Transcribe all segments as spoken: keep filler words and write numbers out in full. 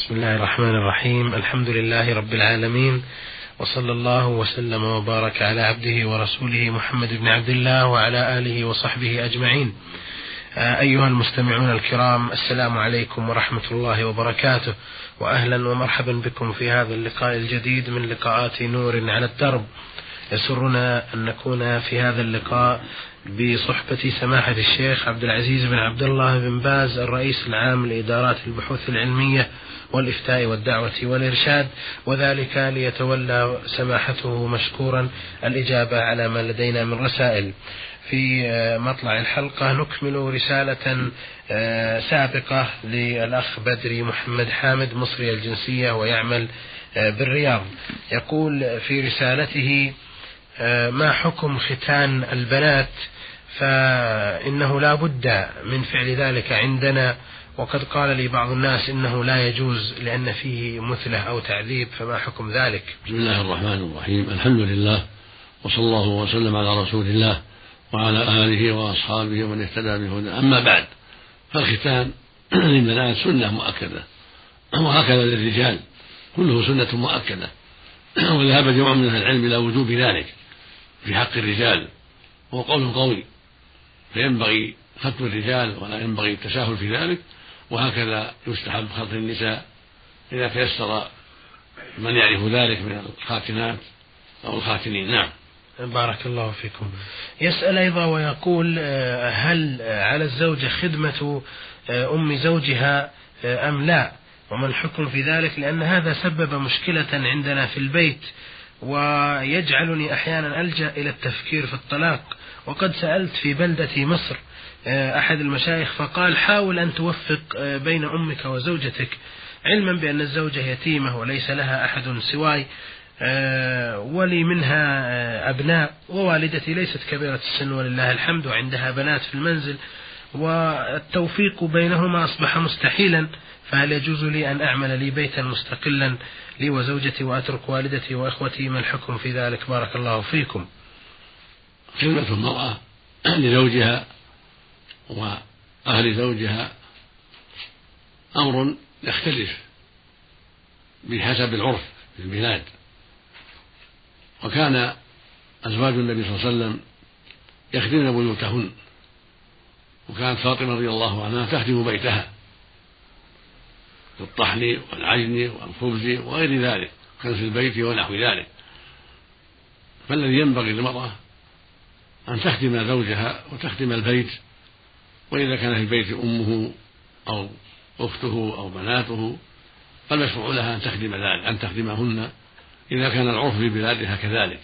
بسم الله الرحمن الرحيم. الحمد لله رب العالمين، وصلى الله وسلم وبارك على عبده ورسوله محمد بن عبد الله وعلى آله وصحبه أجمعين. أيها المستمعون الكرام، السلام عليكم ورحمة الله وبركاته، وأهلا ومرحبا بكم في هذا اللقاء الجديد من لقاءات نور على الدرب. يسرنا أن نكون في هذا اللقاء بصحبة سماحة الشيخ عبد العزيز بن عبد الله بن باز، الرئيس العام لإدارات البحوث العلمية والإفتاء والدعوة والإرشاد، وذلك ليتولى سماحته مشكورا الإجابة على ما لدينا من رسائل. في مطلع الحلقة نكمل رسالة سابقة للأخ بدري محمد حامد، مصري الجنسية ويعمل بالرياض. يقول في رسالته: ما حكم ختان البنات؟ فإنه لا بد من فعل ذلك عندنا، وقد قال لي بعض الناس إنه لا يجوز لأن فيه مثلة أو تعذيب، فما حكم ذلك؟ بسم الله الرحمن الرحيم. الحمد لله، وصلى الله وسلم على رسول الله وعلى آله وأصحابه ومن اهتدى بهداه. أما بعد، فالختان للبنات سنة مؤكدة، وهكذا للرجال كله سنة مؤكدة، وذهب جمع من العلم إلى وجوب ذلك في حق الرجال، وهو قول قوي، فينبغي ختم الرجال ولا ينبغي التساهل في ذلك، وهكذا يستحب ختم النساء إذا تيسر من يعرف ذلك من الخاتنات أو الخاتنين. نعم. بارك الله فيكم. يسأل أيضا ويقول: هل على الزوجة خدمة أم زوجها أم لا؟ وما الحكم في ذلك؟ لأن هذا سبب مشكلة عندنا في البيت، ويجعلني أحيانا ألجأ إلى التفكير في الطلاق. وقد سألت في بلدة مصر أحد المشايخ فقال: حاول أن توفق بين أمك وزوجتك، علما بأن الزوجة يتيمة وليس لها أحد سواي، ولي منها أبناء، ووالدتي ليست كبيرة السن ولله الحمد، وعندها بنات في المنزل، والتوفيق بينهما أصبح مستحيلا، فهل يجوز لي أن أعمل لي بيتا مستقلا لي وزوجتي وأترك والدتي وإخوتي؟ ما الحكم في ذلك؟ بارك الله فيكم. خدمة المرأة لزوجها وأهل زوجها أمر يختلف بحسب العرف في البلاد، وكان أزواج النبي صلى الله عليه وسلم يخدمن بيوتهن، وكانت فاطمة رضي الله عنها تخدم بيتها بالطحن والعجن والخبز وغير ذلك، كنس البيت ونحو ذلك. فالذي ينبغي للمرأة أن تخدم زوجها وتخدم البيت، وإذا كان في البيت أمه أو أخته أو بناته فالمشروع لها أن تخدم ذلك، أن تخدمهن إذا كان العرف في بلادها كذلك.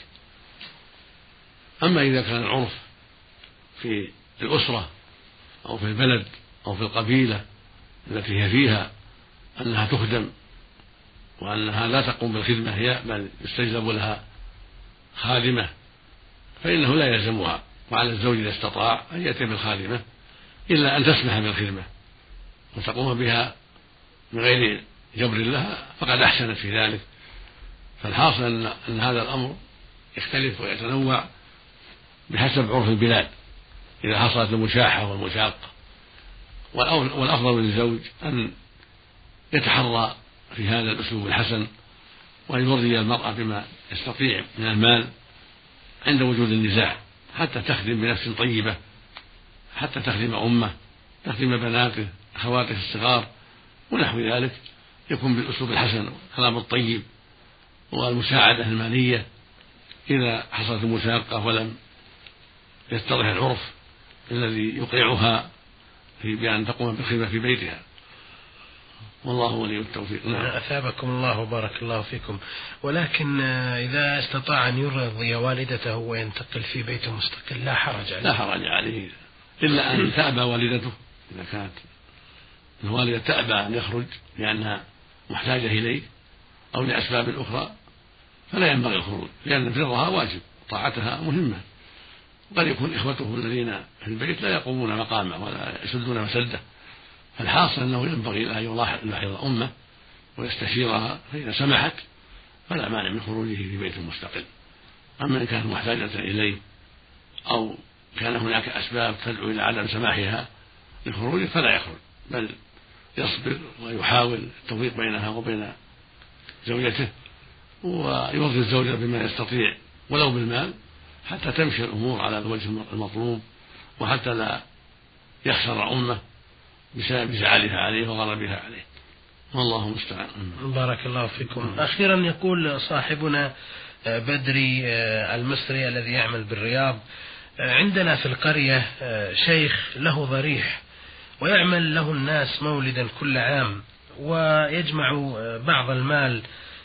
أما إذا كان العرف في الأسرة أو في البلد أو في القبيلة التي هي فيها أنها تخدم وأنها لا تقوم بالخدمة هي، بل يستجلب لها خادمة، فإنه لا يلزمها، وعلى الزوج إذا استطاع أن يأتي بالخادمة إلا أن تسمح بالخدمة وتقوم بها من غير جبر لها فقد أحسنت في ذلك. فالحاصل أن, أن هذا الأمر يختلف ويتنوع بحسب عرف البلاد إذا حصلت المشاحة والمشاقة، والأفضل للزوج أن يتحرى في هذا الأسلوب الحسن، وأن يرضي المرأة بما يستطيع من المال عند وجود النزاع، حتى تخدم بنفس طيبة، حتى تخدم أمه، تخدم بناته أخواته الصغار ونحو ذلك، يكون بالأسلوب الحسن والكلام الطيب والمساعدة المالية إذا حصلت المشاقة ولم يتضح العرف الذي يقنعها في بأن تقوم بالخدمة في بيتها، والله ولي التوفيق. نعم. أثابكم الله وبارك الله فيكم. ولكن إذا استطاع أن يرضي والدته وينتقل في بيت مستقل لا حرج عليه. لا حرج عليه، إلا أن تأبى والدته، إذا كانت الوالدة تأبى أن يخرج لأنها محتاجة إليه أو لأسباب أخرى فلا ينبغي الخروج، لأن برها واجب، طاعتها مهمة. قد يكون إخوته الذين في البيت لا يقومون مقامه ولا يسدون مسده، فالحاصل أنه ينبغي أن يلاحظ أمه ويستشيرها، فإذا سمحت فلا مانع من خروجه في بيت مستقل. أما إن كانت محتاجة إليه أو كان هناك أسباب تدعو إلى عدم سماحها للخروج فلا يخرج، بل يصبر ويحاول التوفيق بينها وبين زوجته، ويوظف الزوجة بما يستطيع ولو بالمال حتى تمشي الأمور على الوجه المطلوب، وحتى لا يخسر أمه بسبب زعلها عليه وغضبها عليه، والله المستعان. بارك الله فيكم. أخيرا يقول صاحبنا بدري المصري الذي يعمل بالرياض: عندنا في القرية شيخ له ضريح ويعمل له الناس مولدا كل عام، ويجمع بعض المال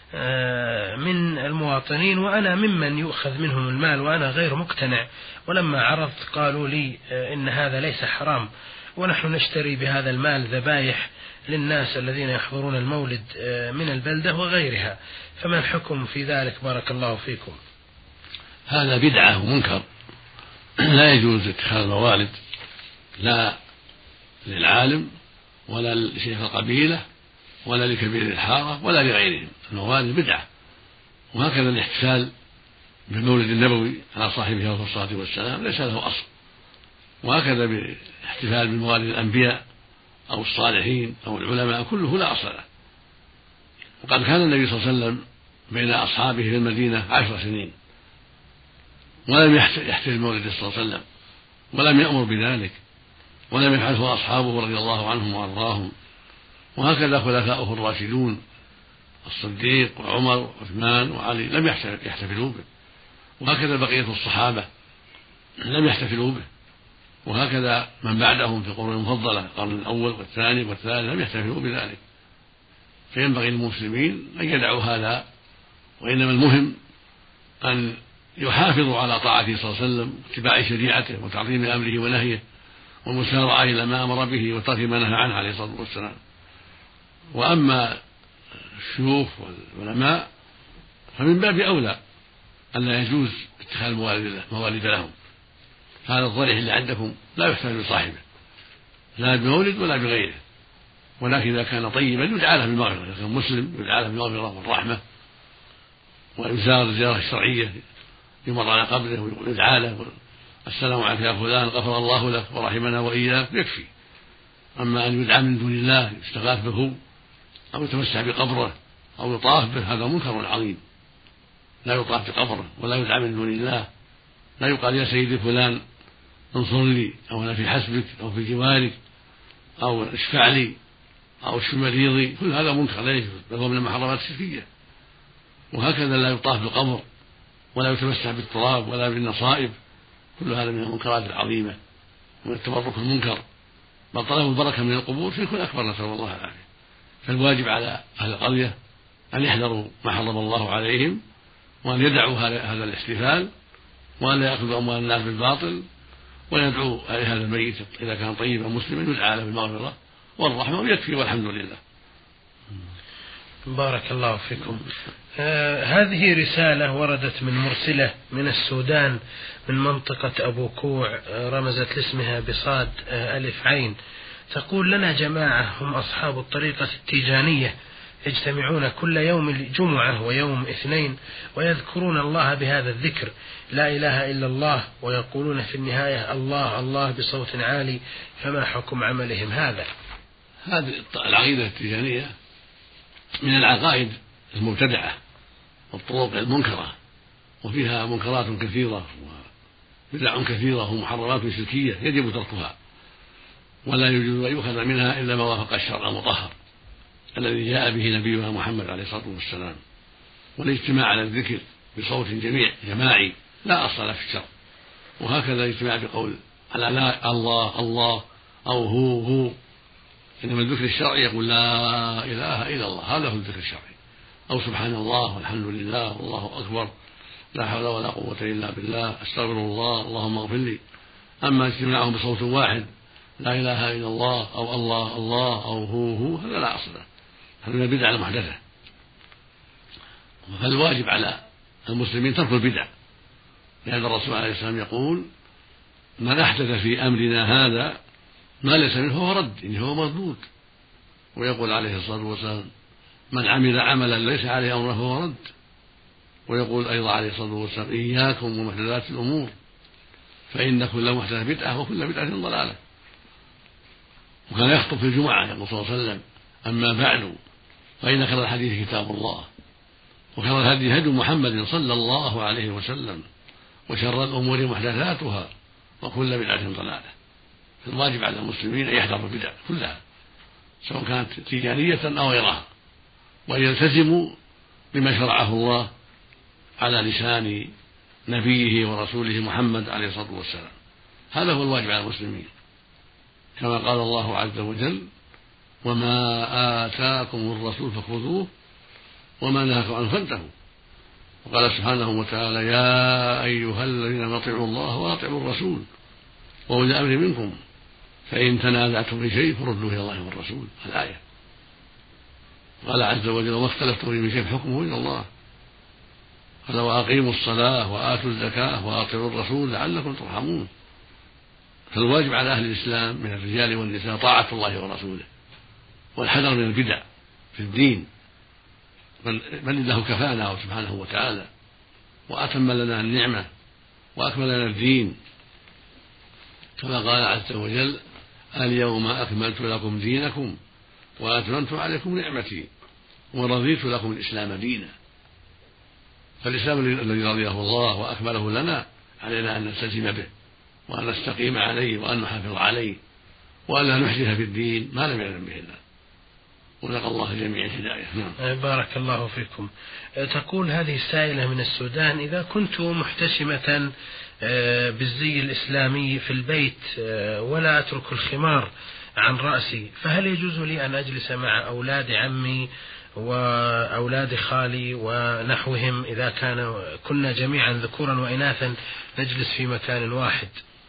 من المواطنين، وأنا ممن يؤخذ منهم المال وأنا غير مقتنع، ولما عرضت قالوا لي إن هذا ليس حرام، ونحن نشتري بهذا المال ذبائح للناس الذين يحضرون المولد من البلدة وغيرها، فما الحكم في ذلك بارك الله فيكم؟ هذا بدعة ومنكر، لا يجوز اتخاذ الموالد لا للعالم ولا لشيخ القبيلة ولا لكبير الحارة ولا لغيرهم، الموالد بدعة. وهكذا الاحتفال بالمولد النبوي على صاحبه عليه الصلاة والسلام ليس له أصل، وهكذا بالاحتفال بموالد الأنبياء أو الصالحين أو العلماء كله لا أصل له. وقد كان النبي صلى الله عليه وسلم بين أصحابه في المدينة عشر سنين ولم يحتفل بمولده صلى الله عليه وسلم، ولم يأمر بذلك، ولم يفعله أصحابه رضي الله عنهم وأرضاهم. وهكذا خلفاؤه الراشدون الصديق وعمر وعثمان وعلي لم يحتفلوا به، وهكذا بقية الصحابة لم يحتفلوا به، وهكذا من بعدهم في القرون المفضلة القرن الأول والثاني والثالث لم يحتفلوا بذلك. فينبغي للمسلمين أن يدعوا هذا، وإنما المهم أن يحافظوا على طاعته صلى الله عليه وسلم واتباع شريعته وتعظيم أمره ونهيه والمسارعة إلى ما أمر به وترك ما نهى عنه عليه الصلاة والسلام. وأما الشيوخ والعلماء فمن باب أولى أن لا يجوز اتخاذ موالد لهم. هذا الضريح اللي عندكم لا يحتفل بصاحبه لا بمولد ولا بغيره، ولكن إذا كان طيبا يدعى له بالمغفرة، إذا كان مسلم يدعى له بالمغفرة والرحمة، ويزار الزيارة الشرعية يمر على قبره ويدعى له السلام عليك يا فلان غفر الله لك ورحمنا وإياك يكفي. أما أن يدعى من دون الله يستغاث به أو يتمسح بقبره أو يطاف به هذا منكر عظيم. لا يطاف بقبره ولا يدعى من دون الله، لا يقال يا سيدي فلان انصر لي أو أنا في حسبك أو في جوارك أو اشفع لي أو اشف مريضي، كل هذا منكر لا يجوز، بل هو من المحرمات الشركية. وهكذا لا يطاف بالقبر ولا يتمسح بالتراب ولا بالنصائب، كل هذا من المنكرات العظيمة ومن التبرك المنكر، بل طلب البركة من القبور شرك أكبر نسأل الله العافية. فالواجب على أهل القرية أن يحذروا ما حرم الله عليهم، وأن يدعوا هذا الاحتفال، وأن لا يأخذوا أموال الناس بالباطل، ويدعو هذا الميت إذا كان طيبا مسلما يدعى له بالمغفرة والرحمة ويكفي والحمد لله. بارك الله فيكم. آه هذه رسالة وردت من مرسلة من السودان من منطقة أبو كوع، آه رمزت لاسمها بصاد آه ألف عين، تقول: لنا جماعة هم أصحاب الطريقة التيجانية يجتمعون كل يوم جمعة ويوم اثنين ويذكرون الله بهذا الذكر لا إله إلا الله، ويقولون في النهاية الله الله بصوت عالي، فما حكم عملهم هذا؟ هذه العقيدة التيجانية من العقائد المبتدعة والطرق المنكرة، وفيها منكرات كثيرة وبدع كثيرة ومحرمات شركية يجب تركها، ولا يجوز أن يؤخذ منها إلا ما وافق الشرع المطهر الذي جاء به نبينا محمد عليه الصلاة والسلام. والاجتماع على الذكر بصوت جميع جماعي لا أصل له في الشرع، وهكذا الاجتماع بقول على لا الله الله أو هو هو، إنما الذكر الشرعي يقول لا إله إلا الله، هذا هو الذكر الشرعي، أو سبحان الله والحمد لله والله أكبر لا حول ولا قوة إلا بالله أستغفر الله اللهم اغفر لي. أما اجتماعهم بصوت واحد لا إله إلا الله أو الله الله أو هو هو هذا لا أصل له، هذا من البدع المحدثة. فالواجب على المسلمين ترك البدع، لأن الرسول عليه السلام يقول: من أحدث في أمرنا هذا ما ليس منه هو رد، إنه هو مردود. ويقول عليه الصلاة والسلام: من عمل عملا ليس عليه أمره فهو رد. ويقول أيضا عليه الصلاة والسلام: إياكم ومحدثات الأمور، فإن كل محدثة بدعة وكل بدعة ضلالة. وكان يخطب في الجمعة يقول صلى الله عليه وسلم: أما بعد فإن خير الحديث كتاب الله، وخير الهدي هدي محمد صلى الله عليه وسلم، وشر الأمور محدثاتها، وكل بدعة ضلالة. فالواجب على المسلمين أن يحذروا البدع كلها سواء كانت تجارية أو غيرها، وأن يلتزموا بما شرعه الله على لسان نبيه ورسوله محمد عليه الصلاة والسلام. هذا هو الواجب على المسلمين، كما قال الله عز وجل: وما آتاكم الرسول فخذوه وما نهاكم عنه فانتهوا. وقال سبحانه وتعالى: يا أيها الذين اطيعوا الله وأطيعوا الرسول وأولي الأمر منكم فإن تنازعتم في شيء فردوه إلى الله والرسول. الآية. قال عز وجل: وما اختلفتم فيه من شيء فحكمه إلى الله. قال: وأقيموا الصلاة وآتوا الزكاة وأطيعوا الرسول لعلكم ترحمون. فالواجب على أهل الإسلام من الرجال والنساء طاعة الله ورسوله، والحذر من البدع في الدين، بل الله كفانا سبحانه وتعالى وأتم لنا النعمة وأكمل لنا الدين، كما قال عز وجل: اليوم أكملت لكم دينكم وأتممت عليكم نعمتي ورضيت لكم الإسلام دينا. فالإسلام الذي رضيه الله وأكمله لنا علينا أن نلتزم به وأن نستقيم عليه وأن نحافظ عليه وأن لا نحدث في الدين ما لم يعلم به الله. ونسأل الله جميع الهداية. نعم. بارك الله فيكم. تقول هذه السائلة من السودان: إذا كنت محتشمة بالزي الإسلامي في البيت ولا أترك الخمار عن رأسي، فهل يجوز لي أن أجلس مع أولاد عمي وأولاد خالي ونحوهم إذا كان كنا جميعا ذكورا وإناثا نجلس في مكان واحد؟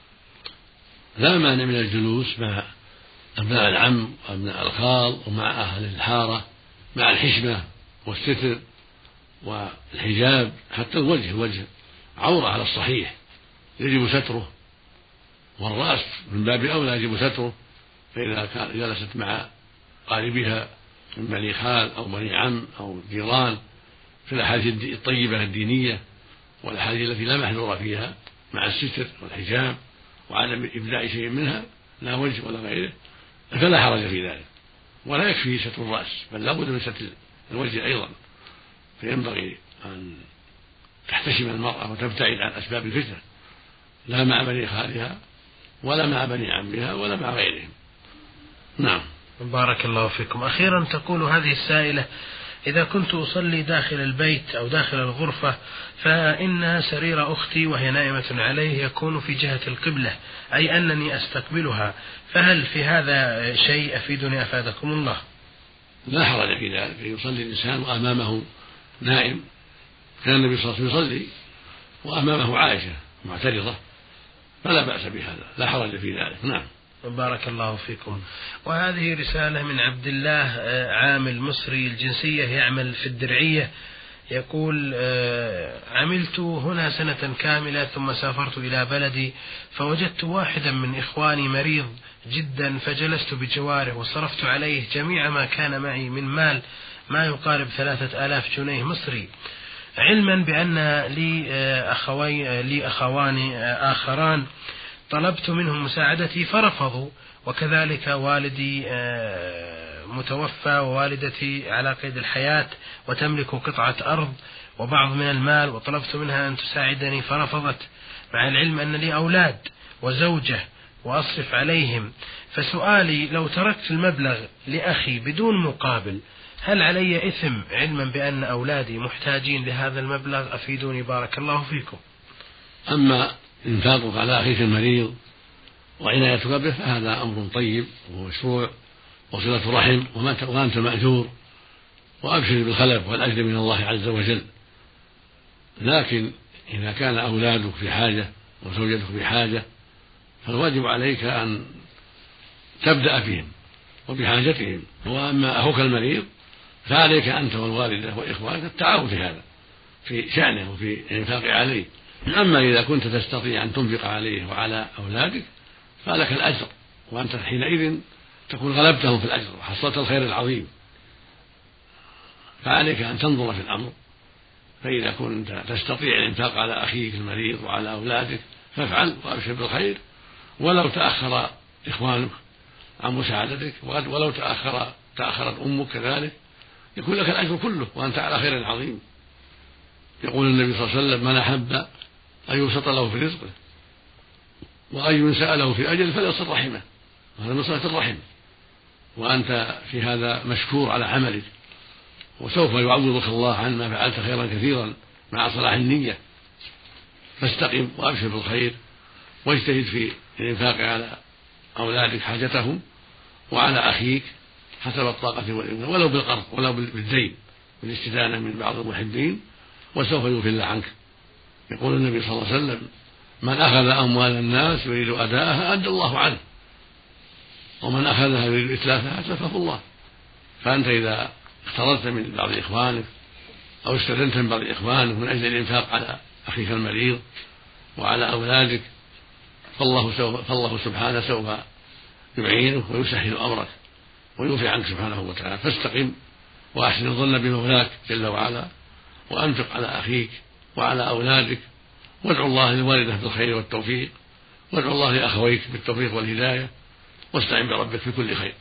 لا مانع من الجلوس مع أبناء العم وأبناء الخال ومع أهل الحارة مع الحشمة والستر والحجاب. حتى الوجه الوجه عورة على الصحيح يجب ستره، والرأس من باب أولى يجب ستره. فإذا كان جلست مع قاربها من بني خال أو بني عم أو جيران في الأحاديث الطيبة الدينية والأحاديث التي لا محذور فيها مع الستر والحجاب وعدم إبداء شيء منها لا وجه ولا غيره، فلا حرج في ذلك. ولا يكفي ستر الرأس، بل لا بد من ستر الوجه أيضا. فينبغي أن تحتشم المرأة وتبتعد عن أسباب الفتنة، لا مع بني خالها ولا مع بني عمها ولا مع غيرهم. نعم. بارك الله فيكم. أخيرا تقول هذه السائلة: إذا كنت أصلي داخل البيت أو داخل الغرفة فإن سرير أختي وهي نائمة عليه يكون في جهة القبلة، أي أنني أستقبلها، فهل في هذا شيء أفيدني أفادكم الله؟ لا حرج في ذلك، يصلي الإنسان وأمامه نائم. كان النبي صلى الله عليه وسلم يصلي وأمامه عائشة معترضة، فلا بأس بهذا، لا حرج في ذلك. نعم. بارك الله فيكم. وهذه رسالة من عبد الله عامل مصري الجنسية يعمل في الدرعية، يقول: عملت هنا سنة كاملة ثم سافرت إلى بلدي فوجدت واحدا من إخواني مريض جدا، فجلست بجواره وصرفت عليه جميع ما كان معي من مال ما يقارب ثلاثة آلاف جنيه مصري، علما بأن لي أخوي لي أخوان آخران طلبت منهم مساعدتي فرفضوا، وكذلك والدي متوفى ووالدتي على قيد الحياة وتملك قطعة أرض وبعض من المال، وطلبت منها أن تساعدني فرفضت، مع العلم أن لي أولاد وزوجة وأصرف عليهم. فسؤالي: لو تركت المبلغ لأخي بدون مقابل هل علي إثم علما بأن أولادي محتاجين لهذا المبلغ؟ أفيدوني بارك الله فيكم. أما إنفاقك على أخيك المريض وعنايتك به فهذا أمر طيب ومشروع وصلة رحم، وأنت مأجور وأبشر بالخلف والأجر من الله عز وجل. لكن إذا كان أولادك في حاجة وزوجتك في حاجة فالواجب عليك أن تبدأ بهم وبحاجتهم. وأما أخوك المريض فعليك أنت والوالدة وإخوانك التعاون في هذا في شأنه وفي الإنفاق عليه. أما إذا كنت تستطيع أن تنفق عليه وعلى أولادك فلك الأجر، وأنت حينئذ تكون غلبتهم في الأجر وحصلت الخير العظيم. فعليك أن تنظر في الأمر، فإذا كنت تستطيع الإنفاق على أخيك المريض وعلى أولادك فافعل وأبشر بالخير. ولو تأخر إخوانك عن مساعدتك، ولو تأخر تأخرت أمك كذلك يكون لك الأجر كله وأنت على خير عظيم. يقول النبي صلى الله عليه وسلم: من أحب أن يبسط له في رزقه وأن ينسأ له في أجل فليصل رحمه، وهذا من صلة الرحم، وأنت في هذا مشكور على عملك، وسوف يعوضك الله عن ما فعلت خيرا كثيرا مع صلاح النية. فاستقم وأبشر بالخير، واجتهد في الإنفاق على أولادك حاجتهم وعلى أخيك حسب الطاقة والإمكان، ولو بالقرض ولو بالدين بالاستدانة من بعض المحبين، وسوف يوفي الله عنك. يقول النبي صلى الله عليه وسلم: من أخذ أموال الناس يريد أداءها أدى الله عنه، ومن أخذها يريد إتلافها أتلفه الله. فأنت إذا اقترضت من بعض إخوانك أو استدنت من بعض إخوانك من أجل الإنفاق على أخيك المريض وعلى أولادك، فالله, سوف فالله سبحانه سوف يعينك ويسهل أمرك ويوفي عنك سبحانه وتعالى. فاستقم وأحسن الظن بمولاك جل وعلا، وأنفق على أخيك وعلى أولادك، وادعو الله للوالدة بالخير والتوفيق، وادعو الله لأخويك بالتوفيق والهداية، واستعن بربك في كل خير.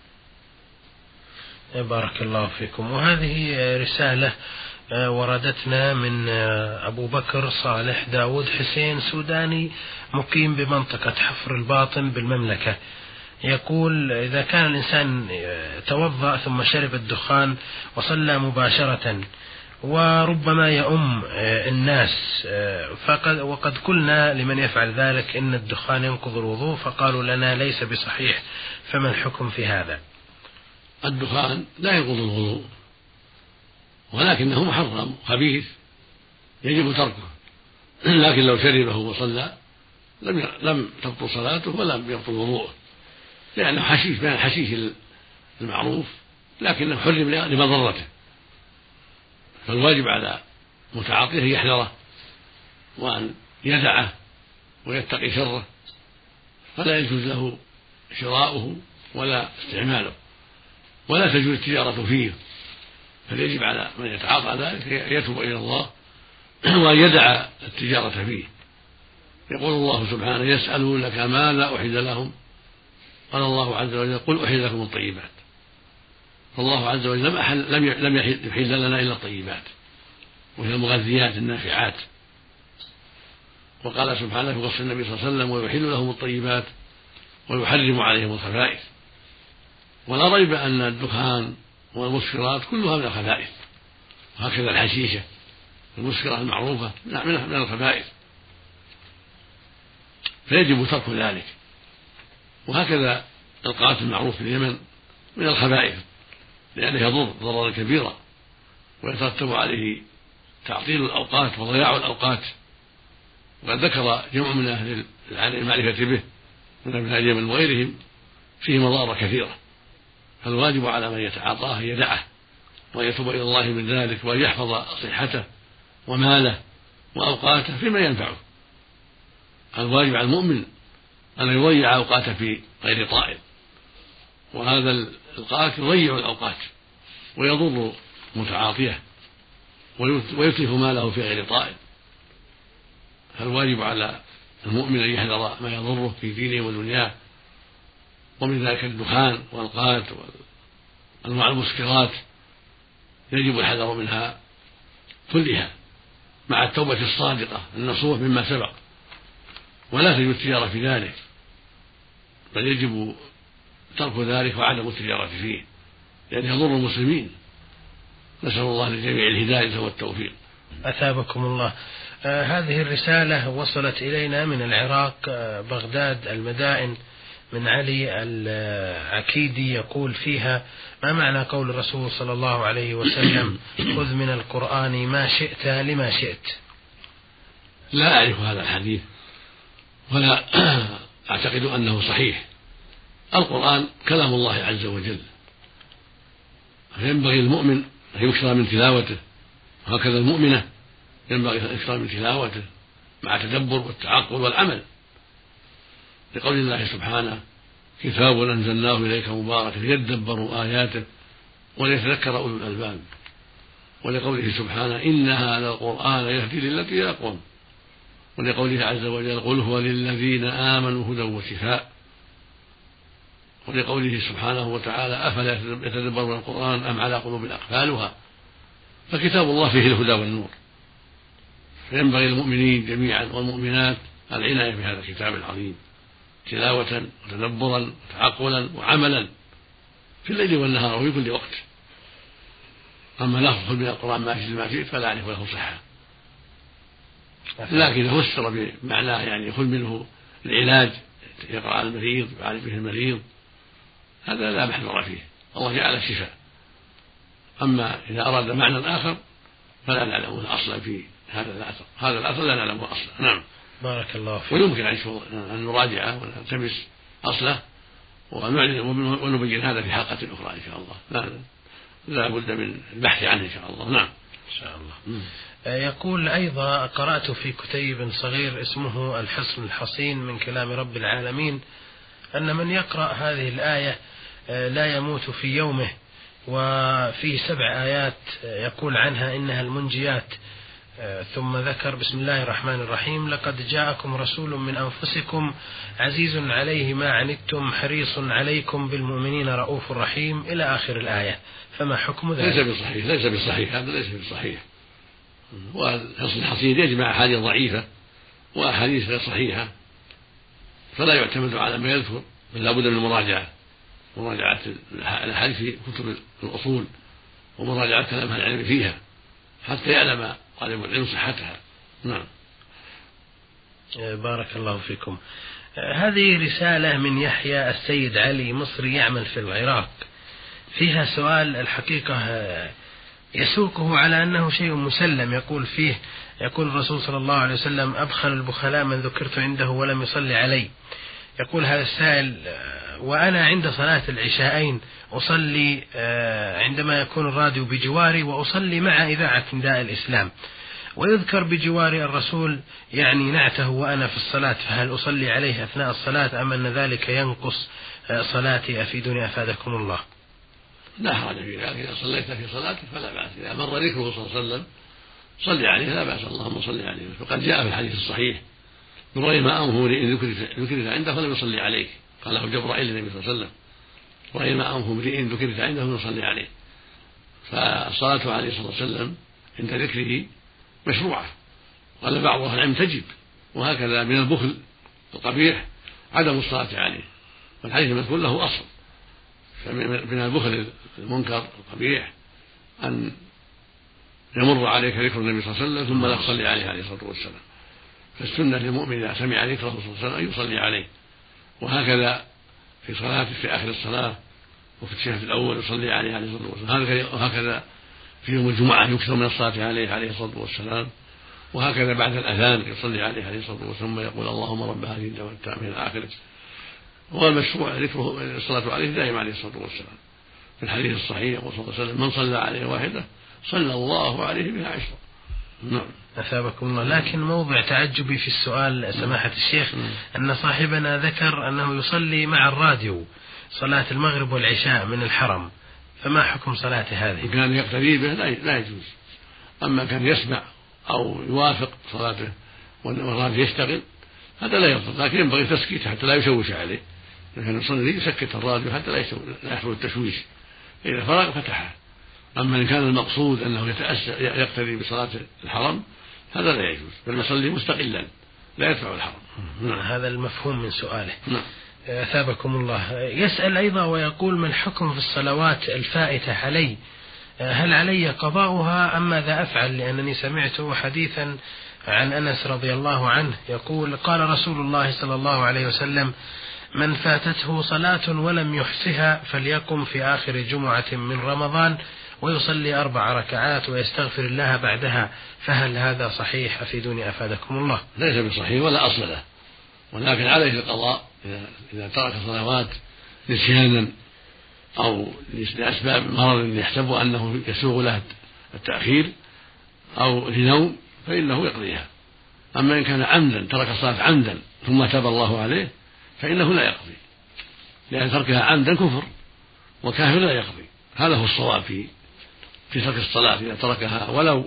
بارك الله فيكم. وهذه رسالة وردتنا من أبو بكر صالح داود حسين سوداني مقيم بمنطقة حفر الباطن بالمملكة. يقول: إذا كان الإنسان توضأ ثم شرب الدخان وصلى مباشرة وربما يؤم الناس، فقد وقد قلنا لمن يفعل ذلك إن الدخان ينقض الوضوء، فقالوا لنا ليس بصحيح، فما الحكم في هذا؟ الدخان لا ينقض الوضوء، ولكنه محرم خبيث يجب تركه، لكن لو شربه وصلى لم لم تبطل صلاته ولم يبطل وضوءه، لأنه حشيش من الحشيش المعروف، لكنه حرم لمضرته. فالواجب على متعاطيه أن يحذره وأن يدعه ويتقي شره، فلا يجوز له شراؤه ولا استعماله، ولا تجوز التجارة فيه، فيجب على من يتعاطى ذلك يتوب إلى الله وأن يدع التجارة فيه. يقول الله سبحانه: يسألونك ماذا أحل لهم، قال الله عز وجل: قل أحل لكم الطيبات. فالله عز وجل لم أحل لم لم يحل لنا إلا الطيبات، وهي المغذيات النافعات. وقال سبحانه في وصف النبي صلى الله عليه وسلم: ويحل لهم الطيبات ويحرم عليهم الخبائث. ولا ريب أن الدخان والمسكرات كلها من الخبائث، وهكذا الحشيشة المسكرة المعروفة من الخبائث، فيجب ترك ذلك. وهكذا القاتل المعروف في اليمن من الخبائث، لأنه يضر ضررا كبيرا ويترتب عليه تعطيل الأوقات وضياع الأوقات. وقد ذكر جمع من أهل المعرفة به من أهل اليمن وغيرهم فيه مضار كثيرة، فالواجب على من يتعاطاه أن يدعه وأن يتوب إلى الله من ذلك، وأن يحفظ صحته وماله وأوقاته فيما ينفعه. الواجب على المؤمن أن يضيع أوقاته في غير طائل، وهذا القاتل يضيع الأوقات ويضر متعاطيه ويتلف ماله في غير طائل. فالواجب على المؤمن أن يحذر ما يضره في دينه ودنياه، ومن ذلك الدخان والقات وأنواع المسكرات يجب الحذر منها كلها مع التوبة الصادقة النصوح مما سبق، ولا تجوز التجارة في ذلك، بل يجب ترك ذلك وعدم التجارة فيه، لأنه يضر المسلمين. نسأل الله للجميع الهداية والتوفيق. أثابكم الله. آه هذه الرسالة وصلت إلينا من العراق، آه بغداد المدائن، من علي العكيدي، يقول فيها: ما معنى قول الرسول صلى الله عليه وسلم: خذ من القرآن ما شئت لما شئت؟ لا أعرف هذا الحديث ولا أعتقد أنه صحيح. القرآن كلام الله عز وجل، فينبغي المؤمن أن يكثر من تلاوته، وهكذا المؤمنة ينبغي أن يكثر من تلاوته مع تدبر والتعقل والعمل، لقول الله سبحانه: كتاب أنزلناه إليك مبارك ليدبروا آياته وليتذكر أولو الألباب، ولقوله سبحانه: إن هذا القرآن يهدي للتي هي أقوم، ولقوله عز وجل: قل هو للذين آمنوا هدى وشفاء. ولقوله سبحانه وتعالى أفلا يتدبرون القرآن أم على قلوب أقفالها. فكتاب الله فيه الهدى والنور، فينبغي المؤمنين جميعا والمؤمنات العناية بهذا الكتاب العظيم تلاوة وتدبرا وتعقلا وعملا في الليل والنهار وفي كل وقت. أما لفظ من القرآن ما شئت ما شئت فلا أعرف له صحة، لكن إذا فسر بمعناه يعني يخل منه العلاج، يقرأ على المريض يعالج به المريض، هذا لا محذور فيه، الله جعل الشفاء. أما إذا أراد معنى آخر فلا نعلمه أصلا في هذا الأثر، هذا الأثر لا نعلمه أصلا. نعم. بارك الله فيك. ويمكن أن نراجعه ونلتمس أصله ونبين هذا في حلقة أخرى إن شاء الله. لا, لا بد من البحث عنه إن شاء الله. نعم إن شاء الله. م. يقول أيضا قرأت في كتيب صغير اسمه الحصن الحصين من كلام رب العالمين أن من يقرأ هذه الآية لا يموت في يومه، وفيه سبع آيات يقول عنها إنها المنجيات، ثم ذكر بسم الله الرحمن الرحيم لقد جاءكم رسول من أنفسكم عزيز عليه ما عنتم حريص عليكم بالمؤمنين رؤوف رحيم إلى آخر الآية، فما حكم ذلك؟ ليس بصحيح، ليس بصحيح، هذا ليس بصحيح. والحصن الحصين يجمع أحاديث ضعيفة وأحاديث غير صحيحة، فلا يعتمد على ما يذكر، بل لا بد من المراجعة، مراجعة الأحاديث في كتب الأصول ومراجعة كلام أهل العلم فيها حتى يعلم طالب العلم صحتها. نعم. بارك الله فيكم. هذه رسالة من يحيى السيد علي مصري يعمل في العراق، فيها سؤال الحقيقة يسوقه على أنه شيء مسلم. يقول فيه يقول الرسول صلى الله عليه وسلم أبخل البخلاء من ذكرت عنده ولم يصلي علي. يقول هذا السائل وأنا عند صلاة العشاءين أصلي عندما يكون الراديو بجواري وأصلي مع إذاعة نداء الإسلام، ويذكر بجواري الرسول يعني نعته وأنا في الصلاة، فهل أصلي عليه أثناء الصلاة أم أن ذلك ينقص صلاتي؟ أفيدوني أفادكم الله. لا حرج في ذلك، إذا صليت في صلاتك فلا بأس، إذا مر ذكره صلى الله عليه وسلم صلي عليه لا بأس، اللهم صل عليه. وقد جاء في الحديث الصحيح من رأي ما أمه إن ذكرت عنده فلم يصلي عليك، قاله جبرائيل للنبي صلى الله عليه وسلم رأي ما أمه امرئ ذكرت عنده فلم يصلي عليه. فالصلاة عليه الصلاة والسلام عند ذكره مشروعة، قال بعض أهل العلم تجب، وهكذا من البخل القبيح عدم الصلاة عليه، والحديث المذكور له أصل. فمن البخل المنكر القبيح أن يمر عليك ذكر النبي صلى الله عليه وسلم ثم لا تصلي عليه عليه الصلاة والسلام، فالسنة للمؤمن إذا سمع ذكره صلى الله عليه وسلم أن يصلي عليه، وهكذا في صلاته في آخر الصلاة وفي التشهد الأول يصلي عليه عليه الصلاة والسلام، وهكذا في يوم الجمعة يكثر من الصلاة عليه عليه الصلاة والسلام، وهكذا بعد الأذان يصلي عليه عليه الصلاة والسلام ثم يقول اللهم رب هذه الدعوة التامة إلى آخره. والمشروع ذكره الصلاة عليه دائما عليه الصلاة والسلام، في الحديث الصحيح يقول صلى الله عليه وسلم من صلى عليه واحدة صلى الله عليه بها عشرة. نعم. أثابكم الله. لكن موضع تعجبي في السؤال سماحة الشيخ أن صاحبنا ذكر أنه يصلي مع الراديو صلاة المغرب والعشاء من الحرم، فما حكم صلاة هذه؟ إن كان يقتدي به لا يجوز، أما كان يسمع أو يوافق صلاته والراديو يشتغل هذا لا يضر، لكن ينبغي تسكيته حتى لا يشوش عليه. إذا كان يصلي يسكت الراديو حتى لا يحصل التشويش، إذا فرغ فتحه. أما إن كان المقصود أنه يتأسى يقتدي بصلاة الحرم هذا لا يجوز، بل يصلي مستقلا لا يدفع الحرم. نعم. هذا المفهوم من سؤاله. نعم. أثابكم الله. يسأل أيضا ويقول ما الحكم في الصلوات الفائتة علي؟ هل علي قضاؤها أم ماذا أفعل؟ لأنني سمعت حديثا عن أنس رضي الله عنه يقول قال رسول الله صلى الله عليه وسلم من فاتته صلاة ولم يحسها فليقم في آخر جمعة من رمضان ويصلي أربع ركعات ويستغفر الله بعدها، فهل هذا صحيح؟ أفيدوني أفادكم الله. ليس بصحيح ولا أصل له، ولكن عليه القضاء إذا ترك صلوات نسيانا أو لأسباب مرض يحسب أنه يسوغ له التأخير أو لنوم فإنه يقضيها. أما إن كان عمدا ترك الصلاة عمدا ثم تاب الله عليه فإنه لا يقضي، لأن تركها عمدا كفر وكافر لا يقضي. هذا هو الصواب في في ترك الصلاة، إذا تركها ولو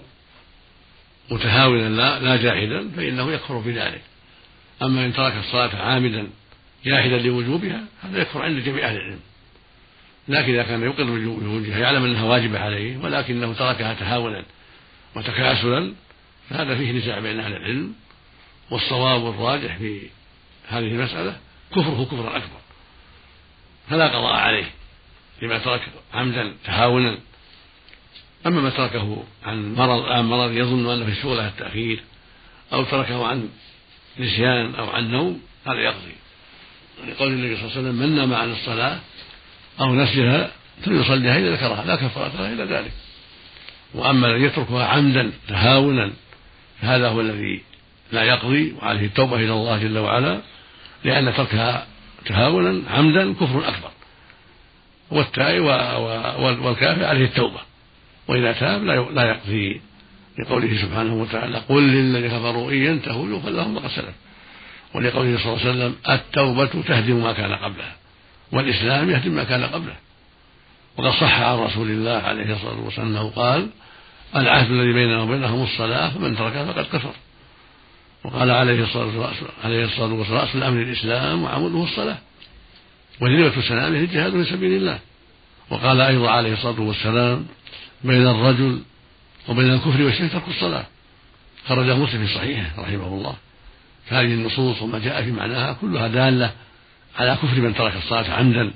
متهاونا لا, لا جاهلا فإنه يكفر بذلك. أما إن ترك الصلاة عامدا جاحدا لوجوبها هذا يكفر عند جميع أهل العلم. لكن إذا كان يقر بوجوبها يعلم أنها واجبة عليه ولكنه تركها تهاونا وتكاسلا فهذا فيه نزاع بين أهل العلم، والصواب الراجح في هذه المسألة كفره كفرا أكبر، فلا قضاء عليه لما ترك عمدا تهاونا. أما ما تركه عن مرض عن مرض يظن أنه في الشغلة التأخير أو تركه عن نسيان أو عن نوم هذا يقضي، لقول النبي صلى الله عليه وسلم من نام عن الصلاة أو نسيها فليصليها إذا ذكرها لا كفارة لها إلا ذلك. وأما الذي يتركها عمدا تهاونا فهذا هو الذي لا يقضي وعليه التوبة إلى الله جل وعلا، لأن تركها تهاونا عمدا كفر أكبر، والتائب والكافر عليه التوبة وإذا تاب لا يقضي، لقوله سبحانه وتعالى قل للذين كفروا إن ينتهوا يغفر لهم ما قد سلف، ولقوله صلى الله عليه وسلم التوبة تهدم ما كان قبلها والإسلام يهدم ما كان قبله. وقد صح عن رسول الله عليه الصلاة والسلام أنه قال العهد الذي بيننا وبينهم الصلاة فمن تركها فقد كفر. وقال عليه الصلاة والسلام رأس الأمر الإسلام وعموده الصلاة وذروة سنامه الجهاد في سبيل الله. وقال أيضا عليه الصلاة والسلام بين الرجل وبين الكفر والشرك ترك الصلاة، خرجه مسلم في صحيحه رحمه الله. فهذه النصوص وما جاء في معناها كلها دالة على كفر من ترك الصلاة عمدا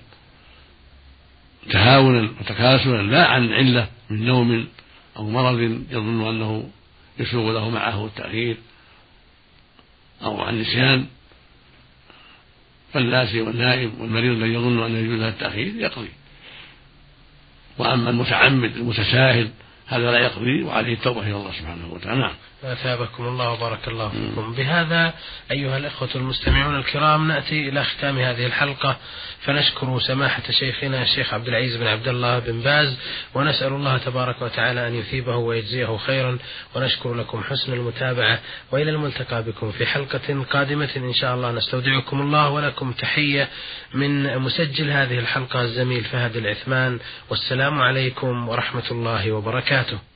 تهاونا وتكاسلا لا عن علة من نوم أو مرض يظن أنه يسوغ له معه التأخير أو عن نسيان، فالناسي والنائم والمريض الذي يظن أنه يجوز له التأخير يقضي. وأما المتعمد المتساهل هذا لا يقضي وعليه التوبة إلى الله سبحانه وتعالى. نعم. أثابكم الله وبارك الله فيكم. بهذا أيها الأخوة المستمعون الكرام نأتي إلى ختام هذه الحلقة، فنشكر سماحة شيخنا الشيخ عبد العزيز بن عبد الله بن باز، ونسأل الله تبارك وتعالى أن يثيبه ويجزيه خيرا، ونشكر لكم حسن المتابعة، وإلى الملتقى بكم في حلقة قادمة إن شاء الله. نستودعكم الله ولكم تحية من مسجل هذه الحلقة الزميل فهد العثمان، والسلام عليكم ورحمة الله وبركاته.